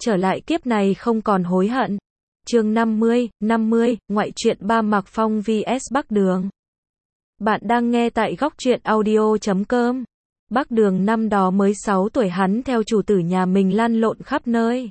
trở lại kiếp này không còn hối hận. Chương 50, ngoại truyện ba Mạc Phong vs Bắc Đường. Bạn đang nghe tại góc truyện audio.com. Bắc Đường năm đó mới 6 tuổi, hắn theo chủ tử nhà mình lăn lộn khắp nơi.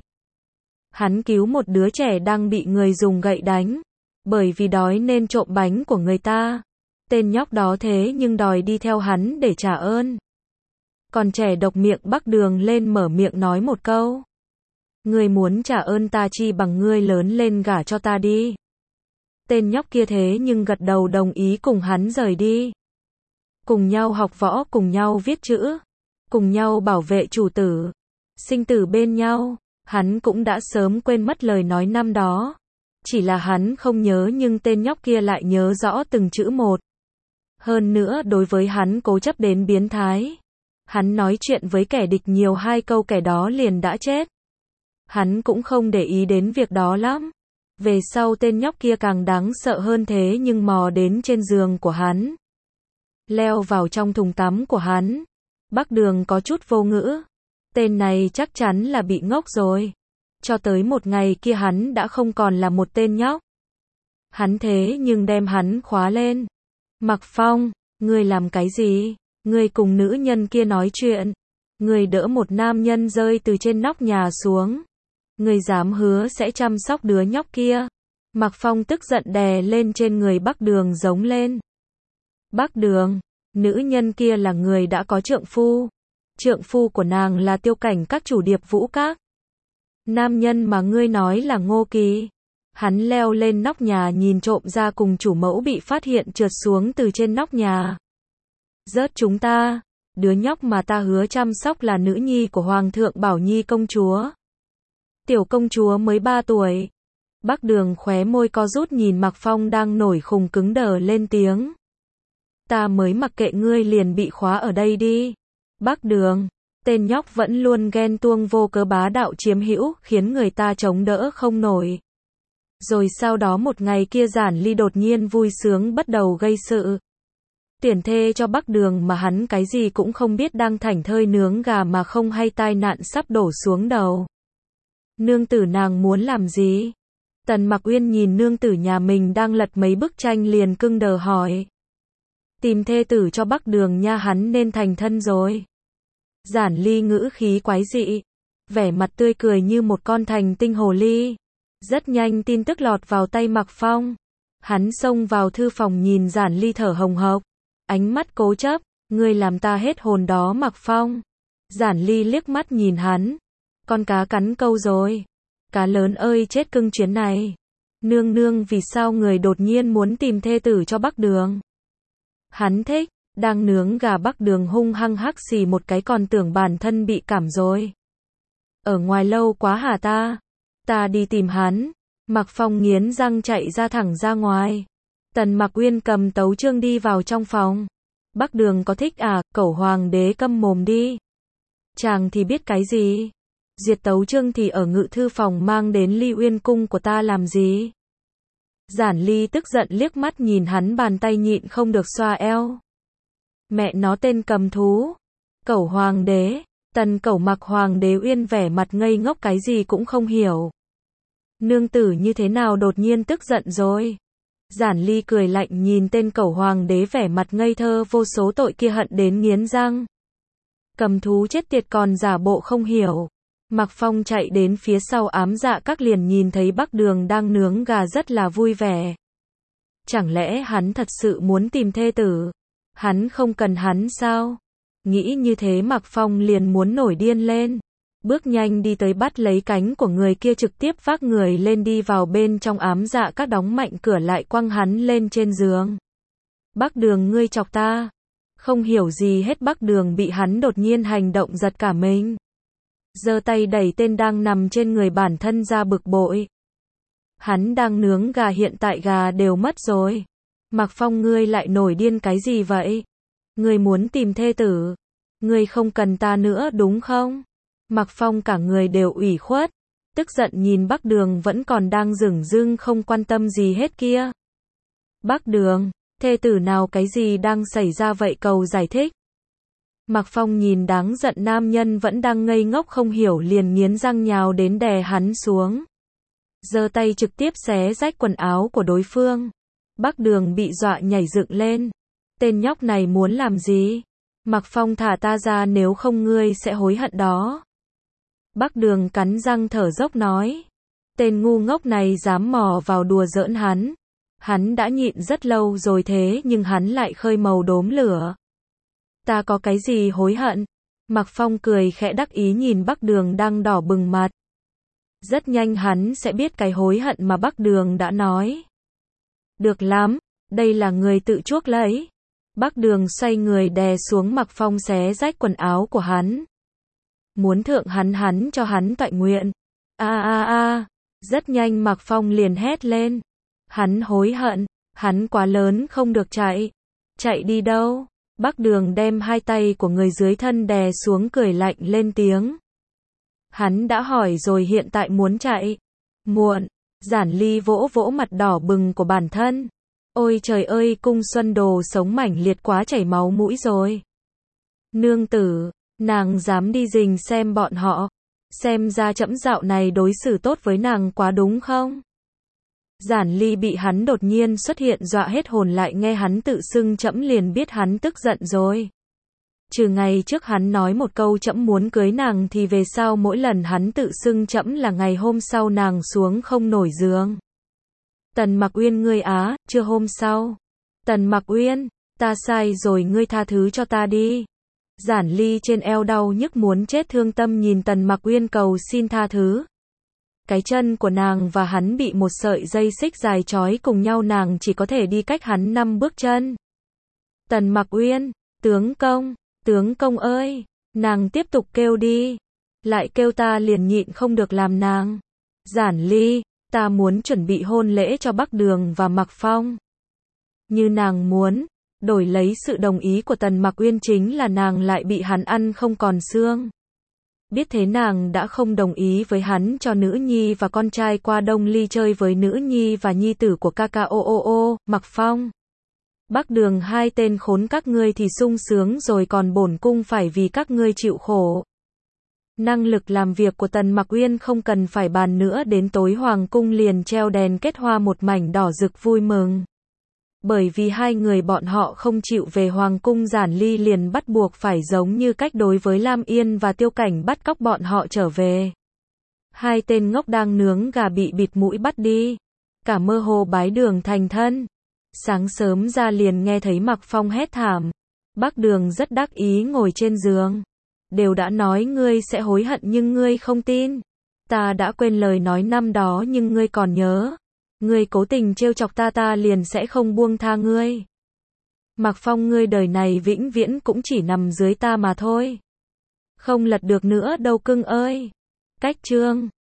Hắn cứu một đứa trẻ đang bị người dùng gậy đánh, bởi vì đói nên trộm bánh của người ta. Tên nhóc đó thế nhưng đòi đi theo hắn để trả ơn. Còn trẻ độc miệng Bắc Đường lên mở miệng nói một câu. Ngươi muốn trả ơn ta chi bằng ngươi lớn lên gả cho ta đi. Tên nhóc kia thế nhưng gật đầu đồng ý cùng hắn rời đi. Cùng nhau học võ, cùng nhau viết chữ, cùng nhau bảo vệ chủ tử, sinh tử bên nhau. Hắn cũng đã sớm quên mất lời nói năm đó. Chỉ là hắn không nhớ nhưng tên nhóc kia lại nhớ rõ từng chữ một. Hơn nữa đối với hắn cố chấp đến biến thái. Hắn nói chuyện với kẻ địch nhiều 2 câu kẻ đó liền đã chết. Hắn cũng không để ý đến việc đó lắm. Về sau tên nhóc kia càng đáng sợ hơn thế nhưng mò đến trên giường của hắn. Leo vào trong thùng tắm của hắn. Bắc Đường có chút vô ngữ. Tên này chắc chắn là bị ngốc rồi. Cho tới một ngày kia hắn đã không còn là một tên nhóc. Hắn thế nhưng đem hắn khóa lên. Mạc Phong, ngươi làm cái gì? Ngươi cùng nữ nhân kia nói chuyện. Ngươi đỡ một nam nhân rơi từ trên nóc nhà xuống. Ngươi dám hứa sẽ chăm sóc đứa nhóc kia. Mạc Phong tức giận đè lên trên người Bắc Đường giống lên. Bắc Đường, nữ nhân kia là người đã có trượng phu. Trượng phu của nàng là Tiêu Cảnh các chủ Điệp Vũ Các. Nam nhân mà ngươi nói là Ngô Kỳ. Hắn leo lên nóc nhà nhìn trộm ra cùng chủ mẫu bị phát hiện trượt xuống từ trên nóc nhà. Rớt chúng ta, đứa nhóc mà ta hứa chăm sóc là nữ nhi của Hoàng thượng Bảo Nhi công chúa. Tiểu công chúa mới 3 tuổi. Bắc Đường khóe môi co rút nhìn Mạc Phong đang nổi khùng cứng đờ lên tiếng. Ta mới mặc kệ ngươi liền bị khóa ở đây đi. Bắc Đường, tên nhóc vẫn luôn ghen tuông vô cớ bá đạo chiếm hữu, khiến người ta chống đỡ không nổi. Rồi sau đó một ngày kia Giản Ly đột nhiên vui sướng bắt đầu gây sự. Tuyển thê cho Bắc Đường mà hắn cái gì cũng không biết đang thảnh thơi nướng gà mà không hay tai nạn sắp đổ xuống đầu. Nương tử nàng muốn làm gì? Tần Mặc Uyên nhìn nương tử nhà mình đang lật mấy bức tranh liền cưng đờ hỏi. Tìm thê tử cho Bắc Đường nha, hắn nên thành thân rồi. Giản Ly ngữ khí quái dị, vẻ mặt tươi cười như một con thành tinh hồ ly. Rất nhanh tin tức lọt vào tay Mạc Phong. Hắn xông vào thư phòng nhìn Giản Ly thở hồng hộc, ánh mắt cố chấp, ngươi làm ta hết hồn đó Mạc Phong. Giản Ly liếc mắt nhìn hắn, con cá cắn câu rồi. Cá lớn ơi chết cưng chuyến này. Nương nương vì sao người đột nhiên muốn tìm thê tử cho Bắc Đường? Hắn thích, đang nướng gà Bắc Đường hung hăng hắc xì một cái còn tưởng bản thân bị cảm rồi. Ở ngoài lâu quá hả ta? Ta đi tìm hắn. Mạc Phong nghiến răng chạy ra thẳng ra ngoài. Tần Mặc Uyên cầm tấu chương đi vào trong phòng. Bắc Đường có thích à? Cẩu hoàng đế câm mồm đi. Chàng thì biết cái gì? Diệt tấu chương thì ở ngự thư phòng mang đến Ly Uyên cung của ta làm gì? Giản Ly tức giận liếc mắt nhìn hắn, bàn tay nhịn không được xoa eo. Mẹ nó tên cầm thú. Cẩu hoàng đế. Tần Cẩu Mặc Hoàng đế Uyên vẻ mặt ngây ngốc cái gì cũng không hiểu. Nương tử như thế nào đột nhiên tức giận rồi? Giản Ly cười lạnh nhìn tên Cẩu Hoàng đế vẻ mặt ngây thơ vô số tội kia hận đến nghiến răng. Cầm thú chết tiệt còn giả bộ không hiểu. Mạc Phong chạy đến phía sau Ám Dạ Các liền nhìn thấy Bắc Đường đang nướng gà rất là vui vẻ. Chẳng lẽ hắn thật sự muốn tìm thê tử? Hắn không cần hắn sao? Nghĩ như thế Mạc Phong liền muốn nổi điên lên. Bước nhanh đi tới bắt lấy cánh của người kia trực tiếp vác người lên đi vào bên trong. Ám Dạ Các đóng mạnh cửa lại quăng hắn lên trên giường. Bắc Đường ngươi chọc ta. Không hiểu gì hết Bắc Đường bị hắn đột nhiên hành động giật cả mình. Giơ tay đẩy tên đang nằm trên người bản thân ra bực bội. Hắn đang nướng gà, hiện tại gà đều mất rồi. Mạc Phong ngươi lại nổi điên cái gì vậy? Ngươi muốn tìm thê tử? Ngươi không cần ta nữa đúng không? Mạc Phong cả người đều ủy khuất, tức giận nhìn Bắc Đường vẫn còn đang dửng dưng không quan tâm gì hết kia. Bắc Đường, thê tử nào cái gì đang xảy ra vậy cầu giải thích. Mạc Phong nhìn đáng giận nam nhân vẫn đang ngây ngốc không hiểu liền nghiến răng nhào đến đè hắn xuống. Giơ tay trực tiếp xé rách quần áo của đối phương. Bắc Đường bị dọa nhảy dựng lên. Tên nhóc này muốn làm gì? Mạc Phong thả ta ra nếu không ngươi sẽ hối hận đó. Bắc Đường cắn răng thở dốc nói. Tên ngu ngốc này dám mò vào đùa giỡn hắn. Hắn đã nhịn rất lâu rồi thế nhưng hắn lại khơi màu đốm lửa. Ta có cái gì hối hận? Mạc Phong cười khẽ đắc ý nhìn Bắc Đường đang đỏ bừng mặt. Rất nhanh hắn sẽ biết cái hối hận mà Bắc Đường đã nói. Được lắm, đây là người tự chuốc lấy. Bắc Đường xoay người đè xuống Mạc Phong xé rách quần áo của hắn. Muốn thượng hắn cho hắn toại nguyện. Rất nhanh Mạc Phong liền hét lên. Hắn hối hận, hắn quá lớn không được chạy. Chạy đi đâu? Bắc Đường đem hai tay của người dưới thân đè xuống cười lạnh lên tiếng. Hắn đã hỏi rồi hiện tại muốn chạy. Muộn, Giản Ly vỗ vỗ mặt đỏ bừng của bản thân. Ôi trời ơi, cung Xuân Đồ sống mảnh liệt quá chảy máu mũi rồi. Nương tử, nàng dám đi rình xem bọn họ. Xem ra trẫm dạo này đối xử tốt với nàng quá đúng không? Giản Ly bị hắn đột nhiên xuất hiện dọa hết hồn lại nghe hắn tự xưng trẫm liền biết hắn tức giận rồi. Trừ ngày trước hắn nói một câu trẫm muốn cưới nàng thì về sau mỗi lần hắn tự xưng trẫm là ngày hôm sau nàng xuống không nổi giường. Tần Mặc Uyên ngươi á, chưa hôm sau. Tần Mặc Uyên, ta sai rồi ngươi tha thứ cho ta đi. Giản Ly trên eo đau nhức muốn chết thương tâm nhìn Tần Mặc Uyên cầu xin tha thứ. Cái chân của nàng và hắn bị một sợi dây xích dài trói cùng nhau nàng chỉ có thể đi cách hắn 5 bước chân. Tần Mặc Uyên, tướng công ơi, nàng tiếp tục kêu đi. Lại kêu ta liền nhịn không được làm nàng. Giản Ly, ta muốn chuẩn bị hôn lễ cho Bắc Đường và Mạc Phong. Như nàng muốn, đổi lấy sự đồng ý của Tần Mặc Uyên chính là nàng lại bị hắn ăn không còn xương. Biết thế nàng đã không đồng ý với hắn cho nữ nhi và con trai qua Đông Ly chơi với nữ nhi và nhi tử của KKOOO, Mạc Phong. Bắc Đường hai tên khốn các ngươi thì sung sướng rồi còn bổn cung phải vì các ngươi chịu khổ. Năng lực làm việc của Tần Mặc Uyên không cần phải bàn nữa đến tối hoàng cung liền treo đèn kết hoa một mảnh đỏ rực vui mừng. Bởi vì hai người bọn họ không chịu về hoàng cung Giản Ly liền bắt buộc phải giống như cách đối với Lam Yên và Tiêu Cảnh bắt cóc bọn họ trở về. Hai tên ngốc đang nướng gà bị bịt mũi bắt đi. Cả mơ hồ bái đường thành thân. Sáng sớm ra liền nghe thấy Mạc Phong hét thảm. Bắc Đường rất đắc ý ngồi trên giường. Đều đã nói ngươi sẽ hối hận nhưng ngươi không tin. Ta đã quên lời nói năm đó nhưng ngươi còn nhớ. Ngươi cố tình trêu chọc ta liền sẽ không buông tha ngươi. Mạc Phong ngươi đời này vĩnh viễn cũng chỉ nằm dưới ta mà thôi. Không lật được nữa đâu cưng ơi. Cách chương